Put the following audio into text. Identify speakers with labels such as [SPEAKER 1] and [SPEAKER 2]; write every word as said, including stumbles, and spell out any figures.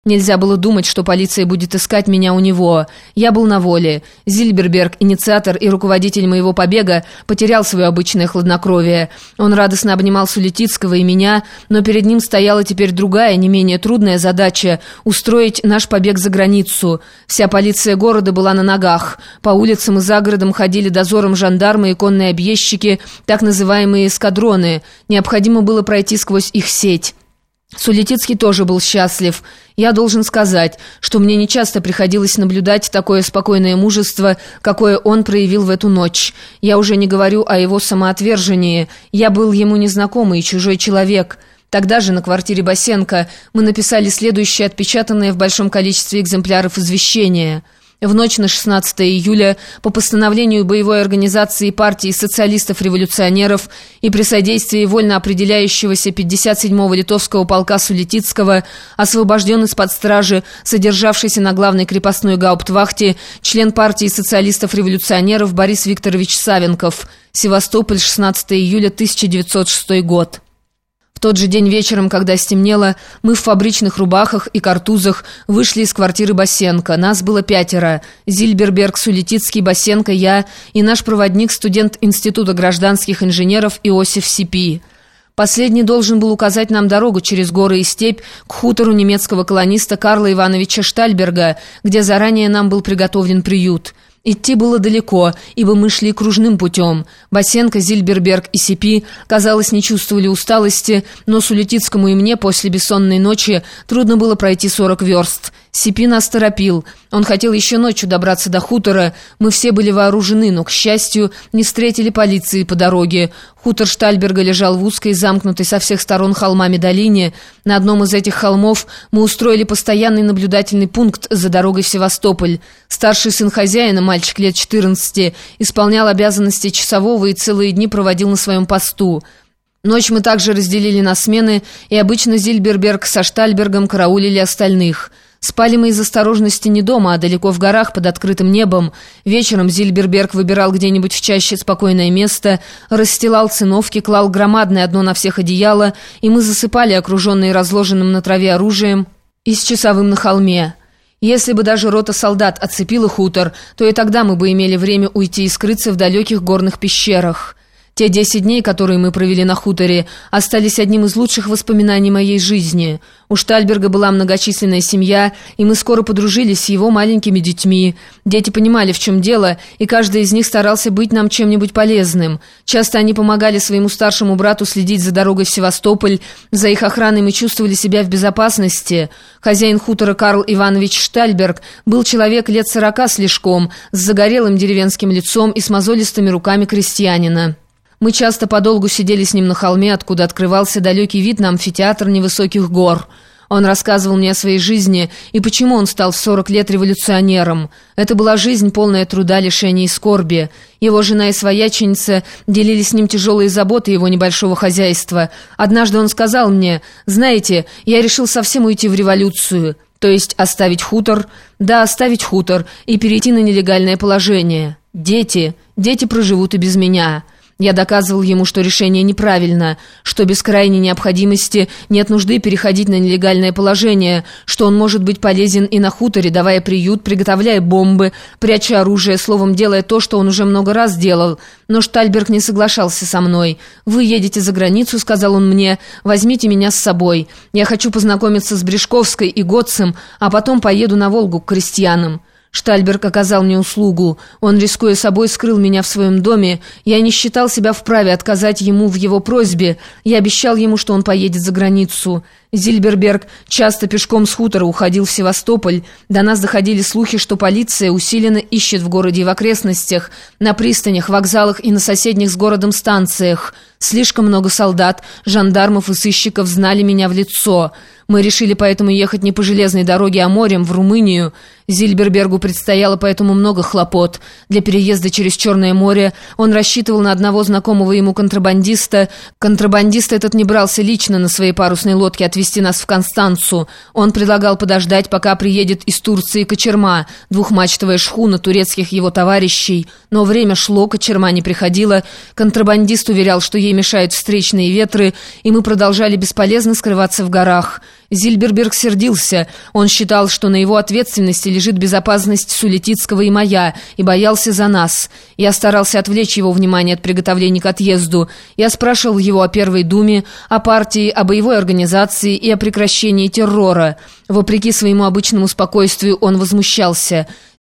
[SPEAKER 1] Нельзя было думать, что полиция будет искать меня у него. Я был на воле. Зильберберг, инициатор и руководитель моего побега, потерял свое обычное хладнокровие. Он радостно обнимал Сулетицкого и меня, но перед ним стояла теперь другая, не менее трудная задача – устроить наш побег за границу. Вся полиция города была на ногах. По улицам и за городом ходили дозором жандармы и конные объездчики, так называемые эскадроны. Необходимо было пройти сквозь их сеть. Сулетицкий тоже был счастлив. Я должен сказать, что мне нечасто приходилось наблюдать такое спокойное мужество, какое он проявил в эту ночь. Я уже не говорю о его самоотвержении. Я был ему незнакомый и чужой человек. Тогда же на квартире Басенко мы написали следующее отпечатанное в большом количестве экземпляров извещение. В ночь на шестнадцатое июля по постановлению боевой организации партии социалистов-революционеров и при содействии вольно определяющегося пятьдесят седьмого литовского полка Сулетицкого освобожден из-под стражи, содержавшийся на главной крепостной гауптвахте, член партии социалистов-революционеров Борис Викторович Савенков. Севастополь, шестнадцатое июля тысяча девятьсот шестого год. В тот же день вечером, когда стемнело, мы в фабричных рубахах и картузах вышли из квартиры Басенко. Нас было пятеро. Зильберберг, Сулетицкий, Басенко, я и наш проводник, студент Института гражданских инженеров Иосиф Сипи. Последний должен был указать нам дорогу через горы и степь к хутору немецкого колониста Карла Ивановича Штальберга, где заранее нам был приготовлен приют. Идти было далеко, ибо мы шли кружным путем. Басенко, Зильберберг и Сипи, казалось, не чувствовали усталости, но Сулетицкому и мне после бессонной ночи трудно было пройти сорок верст. Сипи нас торопил. Он хотел еще ночью добраться до хутора. Мы все были вооружены, но, к счастью, не встретили полиции по дороге. Хутор Штальберга лежал в узкой, замкнутой со всех сторон холмами долине. На одном из этих холмов мы устроили постоянный наблюдательный пункт за дорогой в Севастополь. Старший сын хозяина, мальчик лет четырнадцати, исполнял обязанности часового и целые дни проводил на своем посту. Ночь мы также разделили на смены, и обычно Зильберберг со Штальбергом караулили остальных. Спали мы из осторожности не дома, а далеко в горах под открытым небом. Вечером Зильберберг выбирал где-нибудь в чаще спокойное место, расстилал циновки, клал громадное одно на всех одеяло, и мы засыпали, окруженные разложенным на траве оружием и с часовым на холме. Если бы даже рота солдат оцепила хутор, то и тогда мы бы имели время уйти и скрыться в далеких горных пещерах. Те десять дней, которые мы провели на хуторе, остались одним из лучших воспоминаний моей жизни. У Штальберга была многочисленная семья, и мы скоро подружились с его маленькими детьми. Дети понимали, в чем дело, и каждый из них старался быть нам чем-нибудь полезным. Часто они помогали своему старшему брату следить за дорогой в Севастополь. За их охраной мы чувствовали себя в безопасности. Хозяин хутора Карл Иванович Штальберг был человек лет сорока слишком, с загорелым деревенским лицом и с мозолистыми руками крестьянина. Мы часто подолгу сидели с ним на холме, откуда открывался далекий вид на амфитеатр невысоких гор. Он рассказывал мне о своей жизни и почему он стал в сорок лет революционером. Это была жизнь, полная труда, лишений и скорби. Его жена и свояченица делили с ним тяжелые заботы его небольшого хозяйства. Однажды он сказал мне: «Знаете, я решил совсем уйти в революцию». То есть оставить хутор? Да, оставить хутор и перейти на нелегальное положение. Дети, дети проживут и без меня. Я доказывал ему, что решение неправильно, что без крайней необходимости нет нужды переходить на нелегальное положение, что он может быть полезен и на хуторе, давая приют, приготовляя бомбы, пряча оружие, словом, делая то, что он уже много раз делал. Но Штальберг не соглашался со мной. «Вы едете за границу», — сказал он мне, — «возьмите меня с собой. Я хочу познакомиться с Брешковской и Готцем, а потом поеду на Волгу к крестьянам». Штальберг оказал мне услугу. Он, рискуя собой, скрыл меня в своем доме. Я не считал себя вправе отказать ему в его просьбе. Я обещал ему, что он поедет за границу. Зильберберг часто пешком с хутора уходил в Севастополь. До нас доходили слухи, что полиция усиленно ищет в городе и в окрестностях, на пристанях, вокзалах и на соседних с городом станциях. Слишком много солдат, жандармов и сыщиков знали меня в лицо. Мы решили поэтому ехать не по железной дороге, а морем, в Румынию. Зильбербергу предстояло поэтому много хлопот. Для переезда через Черное море он рассчитывал на одного знакомого ему контрабандиста. Контрабандист этот не брался лично на своей парусной лодке отвезти нас в Констанцу. Он предлагал подождать, пока приедет из Турции Кочерма, двухмачтовая шхуна турецких его товарищей. Но время шло, Кочерма не приходила. Контрабандист уверял, что ей мешают встречные ветры, и мы продолжали бесполезно скрываться в горах. Зильберберг сердился. Он считал, что на его ответственности лежит безопасность Сулетицкого и моя, и боялся за нас. Я старался отвлечь его внимание от приготовлений к отъезду. Я спрашивал его о Первой Думе, о партии, о боевой организации и о прекращении террора. Вопреки своему обычному спокойствию он возмущался.